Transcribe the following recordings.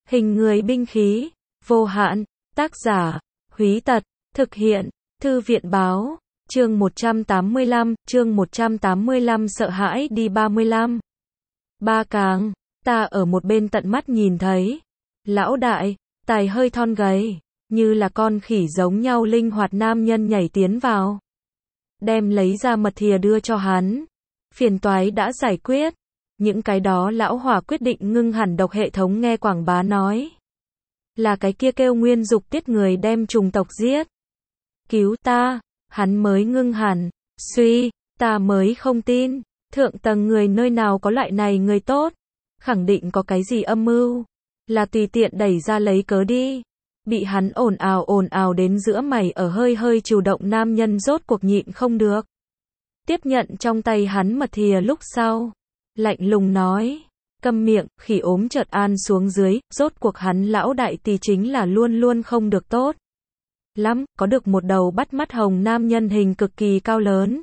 Hình người binh khí, vô hạn, tác giả, Húy Tật, thực hiện, Thư viện báo, chương 185, sợ hãi đi 35. Ba càng, ta ở một bên tận mắt nhìn thấy. Lão đại, tài hơi thon gầy, như là con khỉ giống nhau linh hoạt nam nhân nhảy tiến vào. Đem lấy ra mật thìa đưa cho hắn. Phiền toái đã giải quyết. Những cái đó lão hỏa quyết định ngưng hẳn độc hệ thống nghe quảng bá nói. Là cái kia kêu Nguyên Dục Tiết người đem trùng tộc giết. Cứu ta, hắn mới ngưng hẳn. Suy, ta mới không tin. Thượng tầng người nơi nào có loại này người tốt. Khẳng định có cái gì âm mưu. Là tùy tiện đẩy ra lấy cớ đi. Bị hắn ồn ào đến giữa mày ở hơi hơi chủ động nam nhân rốt cuộc nhịn không được. Tiếp nhận trong tay hắn mật thìa lúc sau. Lạnh lùng nói. Câm miệng, khỉ ốm chợt an xuống dưới, rốt cuộc hắn lão đại tỷ chính là luôn luôn không được tốt. Lắm, có được một đầu bắt mắt hồng nam nhân hình cực kỳ cao lớn.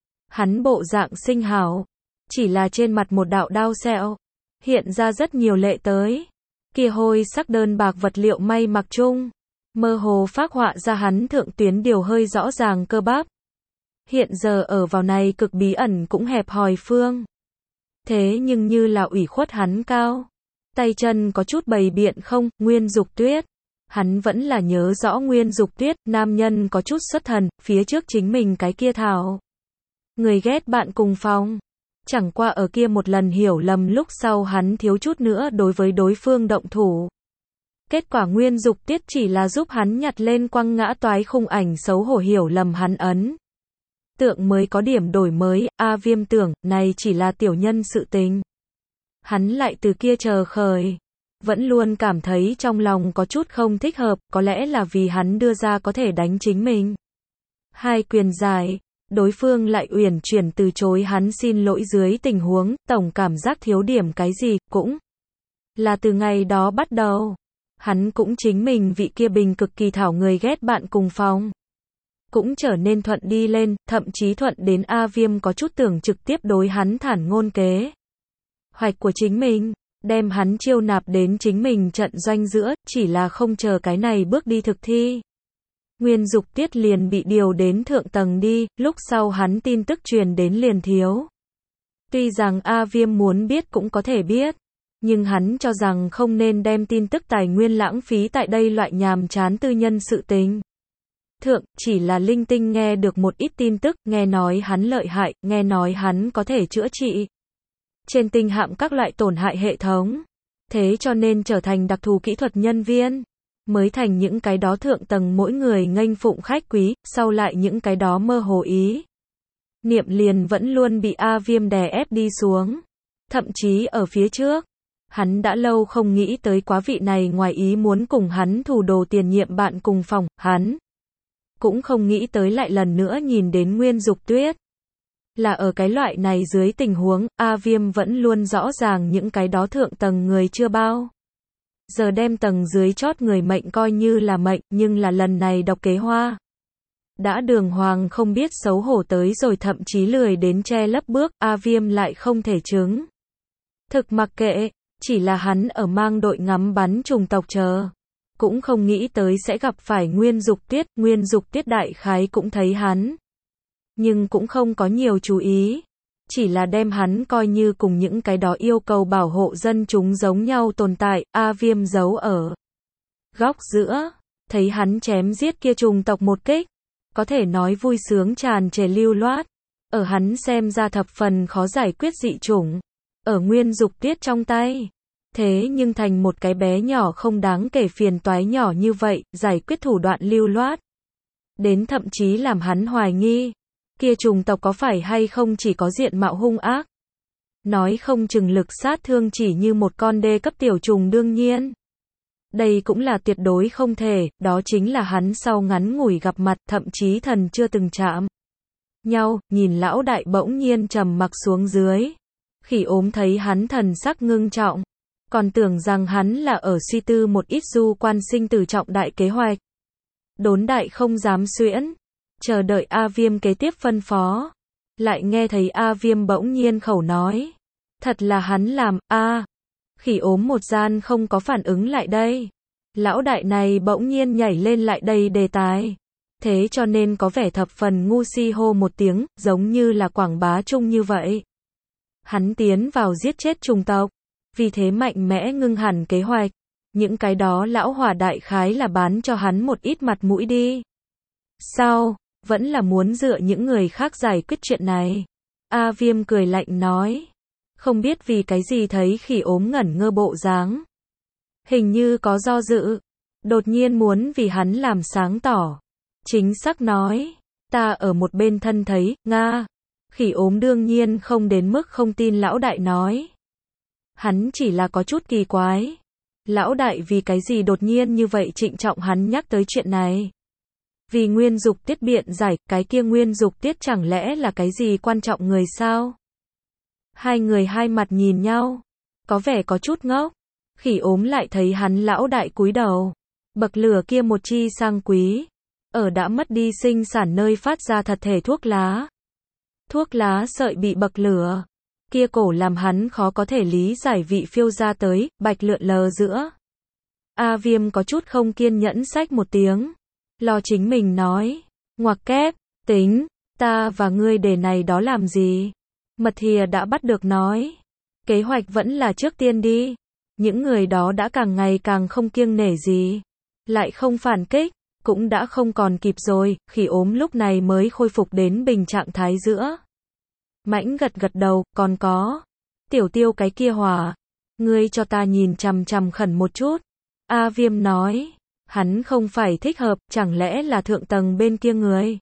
Hắn bộ dạng xinh hảo. Chỉ là trên mặt một đạo đao sẹo. Hiện ra rất nhiều lệ tới. Kia hôi sắc đơn bạc vật liệu may mặc chung. Mơ hồ phác họa ra hắn thượng tuyến điều hơi rõ ràng cơ bắp. Hiện giờ ở vào này cực bí ẩn cũng hẹp hòi phương. Thế nhưng như là ủy khuất hắn cao. Tay chân có chút bầy biện không, Nguyên Dục Tuyết. Hắn vẫn là nhớ rõ Nguyên Dục Tuyết, nam nhân có chút xuất thần, phía trước chính mình cái kia thảo. Người ghét bạn cùng phòng. Chẳng qua ở kia một lần hiểu lầm lúc sau hắn thiếu chút nữa đối với đối phương động thủ. Kết quả Nguyên Dục Tiết chỉ là giúp hắn nhặt lên quăng ngã toái khung ảnh xấu hổ hiểu lầm hắn ấn. Tượng mới có điểm đổi mới, Viêm tưởng, này chỉ là tiểu nhân sự tình. Hắn lại từ kia chờ khởi. Vẫn luôn cảm thấy trong lòng có chút không thích hợp, có lẽ là vì hắn đưa ra có thể đánh chính mình. Hai quyền giải. Đối phương lại uyển chuyển từ chối hắn xin lỗi dưới tình huống, tổng cảm giác thiếu điểm cái gì, cũng là từ ngày đó bắt đầu. Hắn cũng chính mình vị kia bình cực kỳ thảo người ghét bạn cùng phòng. Cũng trở nên thuận đi lên, thậm chí thuận đến Viêm có chút tưởng trực tiếp đối hắn thản ngôn kế. Hoạch của chính mình, đem hắn chiêu nạp đến chính mình trận doanh giữa, chỉ là không chờ cái này bước đi thực thi. Nguyên Dục Tiết liền bị điều đến thượng tầng đi, lúc sau hắn tin tức truyền đến liền thiếu. Tuy rằng Viêm muốn biết cũng có thể biết, nhưng hắn cho rằng không nên đem tin tức tài nguyên lãng phí tại đây loại nhàm chán tư nhân sự tình. Thượng, chỉ là linh tinh nghe được một ít tin tức, nghe nói hắn lợi hại, nghe nói hắn có thể chữa trị trên tinh hạm các loại tổn hại hệ thống. Thế cho nên trở thành đặc thù kỹ thuật nhân viên. Mới thành những cái đó thượng tầng mỗi người nghênh phụng khách quý, sau lại những cái đó mơ hồ ý. Niệm liền vẫn luôn bị Viêm đè ép đi xuống. Thậm chí ở phía trước, hắn đã lâu không nghĩ tới quá vị này ngoài ý muốn cùng hắn thủ đồ tiền nhiệm bạn cùng phòng, hắn cũng không nghĩ tới lại lần nữa nhìn đến Nguyên Dục Tuyết. Là ở cái loại này dưới tình huống, Viêm vẫn luôn rõ ràng những cái đó thượng tầng người chưa bao giờ đem tầng dưới chót người mệnh coi như là mệnh, nhưng là lần này độc kế hoa. Đã đường hoàng không biết xấu hổ tới rồi thậm chí lười đến che lấp bước, Viêm lại không thể chứng. Thực mặc kệ, chỉ là hắn ở mang đội ngắm bắn trùng tộc chờ. Cũng không nghĩ tới sẽ gặp phải Nguyên Dục Tiết đại khái cũng thấy hắn. Nhưng cũng không có nhiều chú ý. Chỉ là đem hắn coi như cùng những cái đó yêu cầu bảo hộ dân chúng giống nhau tồn tại, Viêm giấu ở góc giữa, thấy hắn chém giết kia trùng tộc một kích, có thể nói vui sướng tràn trề lưu loát, ở hắn xem ra thập phần khó giải quyết dị chủng, ở Nguyên Dục Tiết trong tay, thế nhưng thành một cái bé nhỏ không đáng kể phiền toái nhỏ như vậy, giải quyết thủ đoạn lưu loát, đến thậm chí làm hắn hoài nghi. Kia trùng tộc có phải hay không chỉ có diện mạo hung ác. Nói không chừng lực sát thương chỉ như một con đê cấp tiểu trùng đương nhiên. Đây cũng là tuyệt đối không thể, đó chính là hắn sau ngắn ngủi gặp mặt, thậm chí thần chưa từng chạm nhau, nhìn lão đại bỗng nhiên trầm mặc xuống dưới. Khỉ ốm thấy hắn thần sắc ngưng trọng, còn tưởng rằng hắn là ở suy tư một ít du quan sinh tử trọng đại kế hoạch. Đốn đại không dám xuyễn. Chờ đợi Viêm kế tiếp phân phó. Lại nghe thấy Viêm bỗng nhiên khẩu nói. Thật là hắn làm, Khỉ ốm một gian không có phản ứng lại đây. Lão đại này bỗng nhiên nhảy lên lại đây đề tài. Thế cho nên có vẻ thập phần ngu si hô một tiếng, giống như là quảng bá chung như vậy. Hắn tiến vào giết chết trùng tộc. Vì thế mạnh mẽ ngưng hẳn kế hoạch. Những cái đó lão hòa đại khái là bán cho hắn một ít mặt mũi đi. Sao, vẫn là muốn dựa những người khác giải quyết chuyện này. A Viêm cười lạnh nói. Không biết vì cái gì thấy khỉ ốm ngẩn ngơ bộ dáng. Hình như có do dự. Đột nhiên muốn vì hắn làm sáng tỏ. Chính xác nói. Ta ở một bên thân thấy, Nga. Khỉ ốm đương nhiên không đến mức không tin lão đại nói. Hắn chỉ là có chút kỳ quái. Lão đại vì cái gì đột nhiên như vậy trịnh trọng hắn nhắc tới chuyện này. Vì nguyên dục tiết biện giải, cái kia nguyên dục tiết chẳng lẽ là cái gì quan trọng người sao? Hai người hai mặt nhìn nhau. Có vẻ có chút ngốc. Khỉ ốm lại thấy hắn lão đại cúi đầu. Bậc lửa kia một chi sang quý. Ở đã mất đi sinh sản nơi phát ra thật thể thuốc lá. Thuốc lá sợi bị bậc lửa. Kia cổ làm hắn khó có thể lý giải vị phiêu ra tới, bạch lượn lờ giữa. A Viêm có chút không kiên nhẫn xách một tiếng. Lo chính mình nói. Ngoặc kép, tính, ta và ngươi đề này đó làm gì? Mật thìa đã bắt được nói. Kế hoạch vẫn là trước tiên đi. Những người đó đã càng ngày càng không kiêng nể gì. Lại không phản kích, cũng đã không còn kịp rồi, khỉ ốm lúc này mới khôi phục đến bình trạng thái giữa. Mãnh gật gật đầu, còn có. Tiểu Tiêu cái kia hỏa. Ngươi cho ta nhìn chằm chằm khẩn một chút. A Viêm nói. Hắn không phải thích hợp, chẳng lẽ là thượng tầng bên kia người.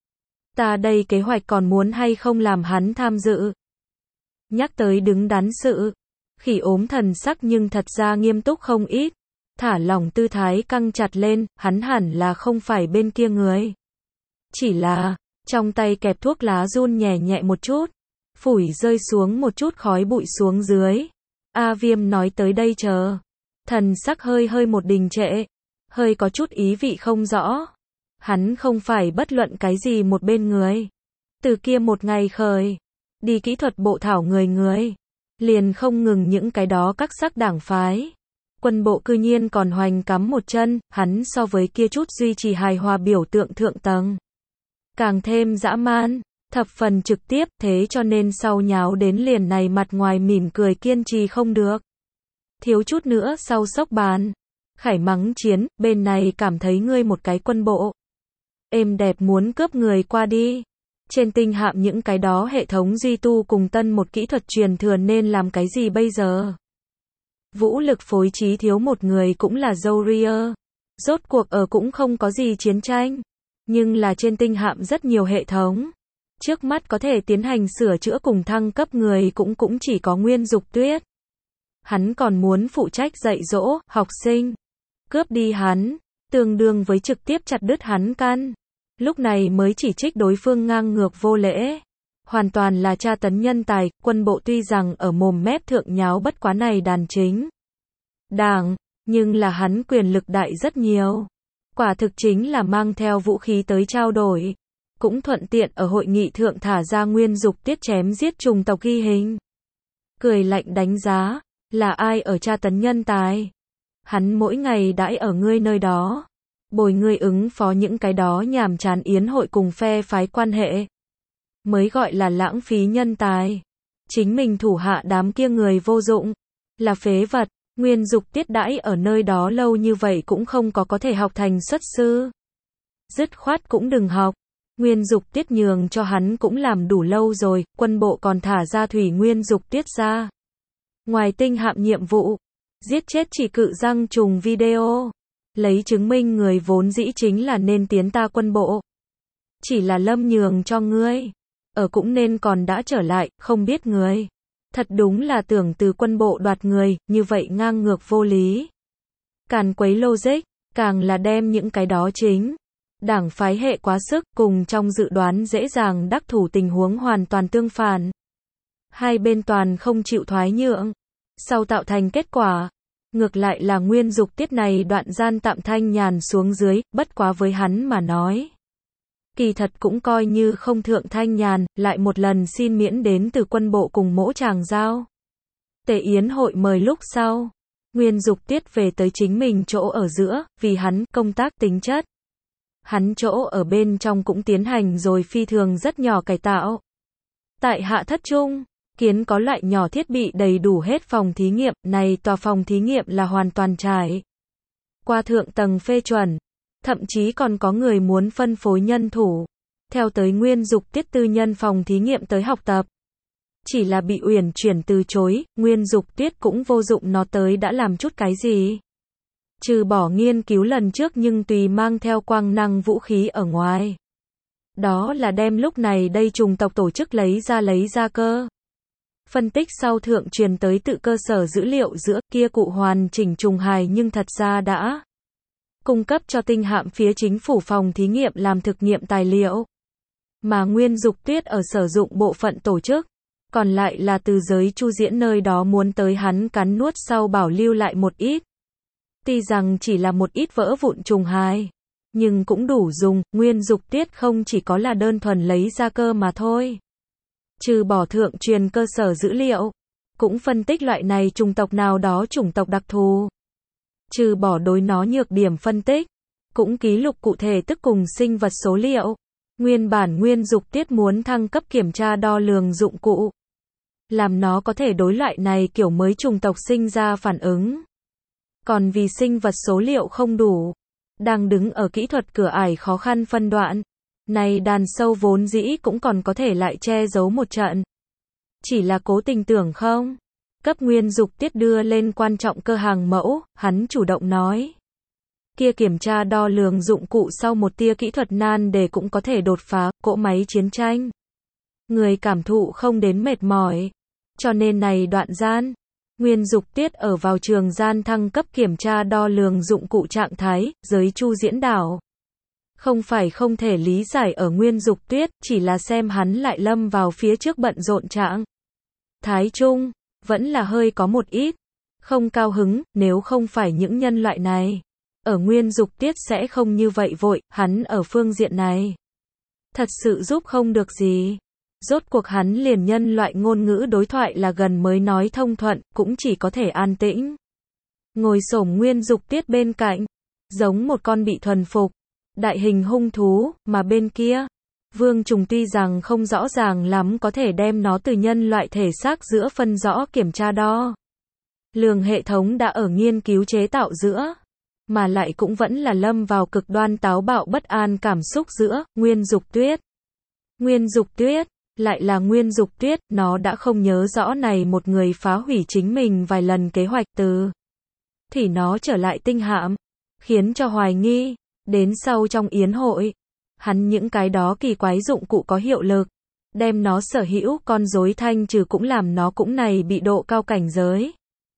Ta đây kế hoạch còn muốn hay không làm hắn tham dự. Nhắc tới đứng đắn sự. Khỉ ốm thần sắc nhưng thật ra nghiêm túc không ít. Thả lỏng tư thái căng chặt lên, hắn hẳn là không phải bên kia người. Chỉ là, trong tay kẹp thuốc lá run nhẹ nhẹ một chút. Phủi rơi xuống một chút khói bụi xuống dưới. A Viêm nói tới đây chờ. Thần sắc hơi một đình trệ. Hơi có chút ý vị không rõ. Hắn không phải bất luận cái gì một bên người. Từ kia một ngày khởi. Đi kỹ thuật bộ thảo người. Liền không ngừng những cái đó các sắc đảng phái. Quân bộ cư nhiên còn hoành cắm một chân, hắn so với kia chút duy trì hài hòa biểu tượng thượng tầng. Càng thêm dã man, thập phần trực tiếp, thế cho nên sau nháo đến liền này mặt ngoài mỉm cười kiên trì không được. Thiếu chút nữa sau sốc bàn. Khải mắng chiến, bên này cảm thấy ngươi một cái quân bộ. Êm đẹp muốn cướp người qua đi. Trên tinh hạm những cái đó hệ thống duy tu cùng tân một kỹ thuật truyền thừa nên làm cái gì bây giờ? Vũ lực phối trí thiếu một người cũng là Zoria. Rốt cuộc ở cũng không có gì chiến tranh. Nhưng là trên tinh hạm rất nhiều hệ thống. Trước mắt có thể tiến hành sửa chữa cùng thăng cấp người cũng chỉ có Nguyên Dục Tuyết. Hắn còn muốn phụ trách dạy dỗ, học sinh. Cướp đi hắn, tương đương với trực tiếp chặt đứt hắn căn. Lúc này mới chỉ trích đối phương ngang ngược vô lễ. Hoàn toàn là tra tấn nhân tài, quân bộ tuy rằng ở mồm mép thượng nháo bất quá này đàn chính. Đảng, nhưng là hắn quyền lực đại rất nhiều. Quả thực chính là mang theo vũ khí tới trao đổi. Cũng thuận tiện ở hội nghị thượng thả ra Nguyên Dục Tiết chém giết trùng tộc ghi hình. Cười lạnh đánh giá, là ai ở tra tấn nhân tài? Hắn mỗi ngày đãi ở ngươi nơi đó. Bồi ngươi ứng phó những cái đó nhàm chán yến hội cùng phe phái quan hệ. Mới gọi là lãng phí nhân tài. Chính mình thủ hạ đám kia người vô dụng. Là phế vật. Nguyên Dục Tiết đãi ở nơi đó lâu như vậy cũng không có thể học thành xuất sư. Dứt khoát cũng đừng học. Nguyên Dục Tiết nhường cho hắn cũng làm đủ lâu rồi, quân bộ còn thả ra thủy Nguyên Dục Tiết ra. Ngoài tinh hạm nhiệm vụ, giết chết chỉ cự răng trùng video. Lấy chứng minh người vốn dĩ chính là nên tiến ta quân bộ. Chỉ là lâm nhường cho ngươi. Ở cũng nên còn đã trở lại, không biết người. Thật đúng là tưởng từ quân bộ đoạt người, như vậy ngang ngược vô lý. Càn quấy logic, càng là đem những cái đó chính. Đảng phái hệ quá sức, cùng trong dự đoán dễ dàng đắc thủ tình huống hoàn toàn tương phản. Hai bên toàn không chịu thoái nhượng. Sau tạo thành kết quả. Ngược lại là Nguyên Dục Tiết này đoạn gian tạm thanh nhàn xuống dưới, bất quá với hắn mà nói. Kỳ thật cũng coi như không thượng thanh nhàn, lại một lần xin miễn đến từ quân bộ cùng mỗ chàng giao. Tế yến hội mời lúc sau, Nguyên Dục Tiết về tới chính mình chỗ ở giữa, vì hắn công tác tính chất. Hắn chỗ ở bên trong cũng tiến hành rồi phi thường rất nhỏ cải tạo. Tại hạ thất trung, kiến có loại nhỏ thiết bị đầy đủ hết phòng thí nghiệm, này tòa phòng thí nghiệm là hoàn toàn trải qua thượng tầng phê chuẩn, thậm chí còn có người muốn phân phối nhân thủ theo tới Nguyên Dục Tiết tư nhân phòng thí nghiệm tới học tập. Chỉ là bị Uyển Chuyển từ chối, Nguyên Dục Tiết cũng vô dụng nó tới đã làm chút cái gì. Trừ bỏ nghiên cứu lần trước nhưng tùy mang theo quang năng vũ khí ở ngoài. Đó là đem lúc này đây chủng tộc tổ chức lấy ra cơ. Phân tích sau thượng truyền tới tự cơ sở dữ liệu giữa kia cụ hoàn chỉnh trùng hài nhưng thật ra đã cung cấp cho tinh hạm phía chính phủ phòng thí nghiệm làm thực nghiệm tài liệu. Mà Nguyên Dục Tuyết ở sử dụng bộ phận tổ chức, còn lại là từ giới Chu Diễn nơi đó muốn tới hắn cắn nuốt sau bảo lưu lại một ít. Tuy rằng chỉ là một ít vỡ vụn trùng hài, nhưng cũng đủ dùng, Nguyên Dục Tiết không chỉ có là đơn thuần lấy ra cơ mà thôi. Trừ bỏ thượng truyền cơ sở dữ liệu, cũng phân tích loại này chủng tộc nào đó chủng tộc đặc thù. Trừ bỏ đối nó nhược điểm phân tích, cũng ký lục cụ thể tức cùng sinh vật số liệu. Nguyên bản Nguyên Dục Tiết muốn thăng cấp kiểm tra đo lường dụng cụ, làm nó có thể đối loại này kiểu mới chủng tộc sinh ra phản ứng. Còn vì sinh vật số liệu không đủ, đang đứng ở kỹ thuật cửa ải khó khăn phân đoạn. Này đàn sâu vốn dĩ cũng còn có thể lại che giấu một trận. Chỉ là cố tình tưởng không. Cấp Nguyên Dục Tiết đưa lên quan trọng cơ hàng mẫu, hắn chủ động nói. Kia kiểm tra đo lường dụng cụ sau một tia kỹ thuật nan đề cũng có thể đột phá, cỗ máy chiến tranh. Người cảm thụ không đến mệt mỏi. Cho nên này đoạn gian, Nguyên Dục Tiết ở vào trường gian thăng cấp kiểm tra đo lường dụng cụ trạng thái, giới Chu Diễn đảo. Không phải không thể lý giải ở Nguyên Dục Tuyết, chỉ là xem hắn lại lâm vào phía trước bận rộn trạng. Thái Trung, vẫn là hơi có một ít. Không cao hứng, nếu không phải những nhân loại này. Ở Nguyên Dục Tiết sẽ không như vậy vội, hắn ở phương diện này. Thật sự giúp không được gì. Rốt cuộc hắn liền nhân loại ngôn ngữ đối thoại là gần mới nói thông thuận, cũng chỉ có thể an tĩnh. Ngồi xổm Nguyên Dục Tiết bên cạnh, giống một con bị thuần phục. Đại hình hung thú, mà bên kia, Vương Trùng tuy rằng không rõ ràng lắm có thể đem nó từ nhân loại thể xác giữa phân rõ kiểm tra đo. Lường hệ thống đã ở nghiên cứu chế tạo giữa, mà lại cũng vẫn là lâm vào cực đoan táo bạo bất an cảm xúc giữa, Nguyên Dục Tuyết. Nguyên Dục Tuyết, lại là Nguyên Dục Tuyết, nó đã không nhớ rõ này một người phá hủy chính mình vài lần kế hoạch từ. Thì nó trở lại tinh hạm, khiến cho hoài nghi. Đến sau trong yến hội, hắn những cái đó kỳ quái dụng cụ có hiệu lực, đem nó sở hữu con rối thanh trừ cũng làm nó cũng này bị độ cao cảnh giới.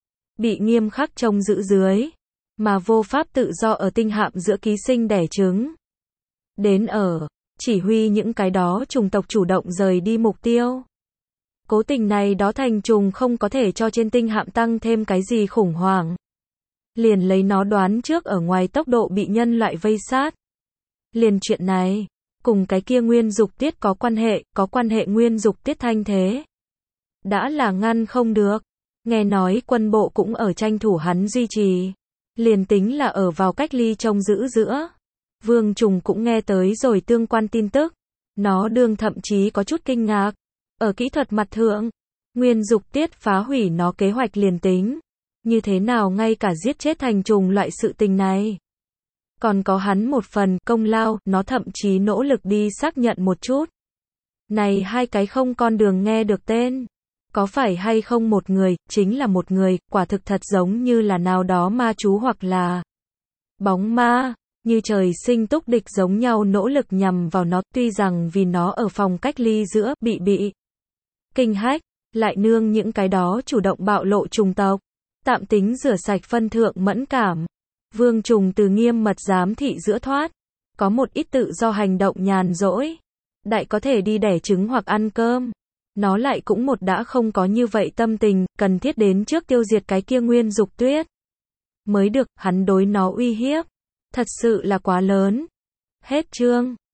Bị nghiêm khắc trông giữ dưới, mà vô pháp tự do ở tinh hạm giữa ký sinh đẻ trứng. Đến ở, chỉ huy những cái đó chủng tộc chủ động rời đi mục tiêu. Cố tình này đó thành trùng không có thể cho trên tinh hạm tăng thêm cái gì khủng hoảng. Liền lấy nó đoán trước ở ngoài tốc độ bị nhân loại vây sát. Liền chuyện này, cùng cái kia Nguyên Dục Tiết có quan hệ Nguyên Dục Tiết thanh thế. Đã là ngăn không được. Nghe nói quân bộ cũng ở tranh thủ hắn duy trì. Liền tính là ở vào cách ly trông giữ giữa. Vương Trùng cũng nghe tới rồi tương quan tin tức. Nó đương thậm chí có chút kinh ngạc. Ở kỹ thuật mặt thượng, Nguyên Dục Tiết phá hủy nó kế hoạch liền tính. Như thế nào ngay cả giết chết thành trùng loại sự tình này. Còn có hắn một phần công lao, nó thậm chí nỗ lực đi xác nhận một chút. Này hai cái không con đường nghe được tên. Có phải hay không một người, chính là một người, quả thực thật giống như là nào đó ma chú hoặc là bóng ma, như trời sinh túc địch giống nhau nỗ lực nhằm vào nó, tuy rằng vì nó ở phòng cách ly giữa, bị kinh hách, lại nương những cái đó chủ động bạo lộ trùng tộc. Tạm tính rửa sạch phân thượng mẫn cảm. Vương Trùng từ nghiêm mật giám thị giữa thoát. Có một ít tự do hành động nhàn rỗi. Đại có thể đi đẻ trứng hoặc ăn cơm. Nó lại cũng một đã không có như vậy tâm tình, cần thiết đến trước tiêu diệt cái kia Nguyên Dục Tuyết. Mới được, hắn đối nó uy hiếp. Thật sự là quá lớn. Hết chương.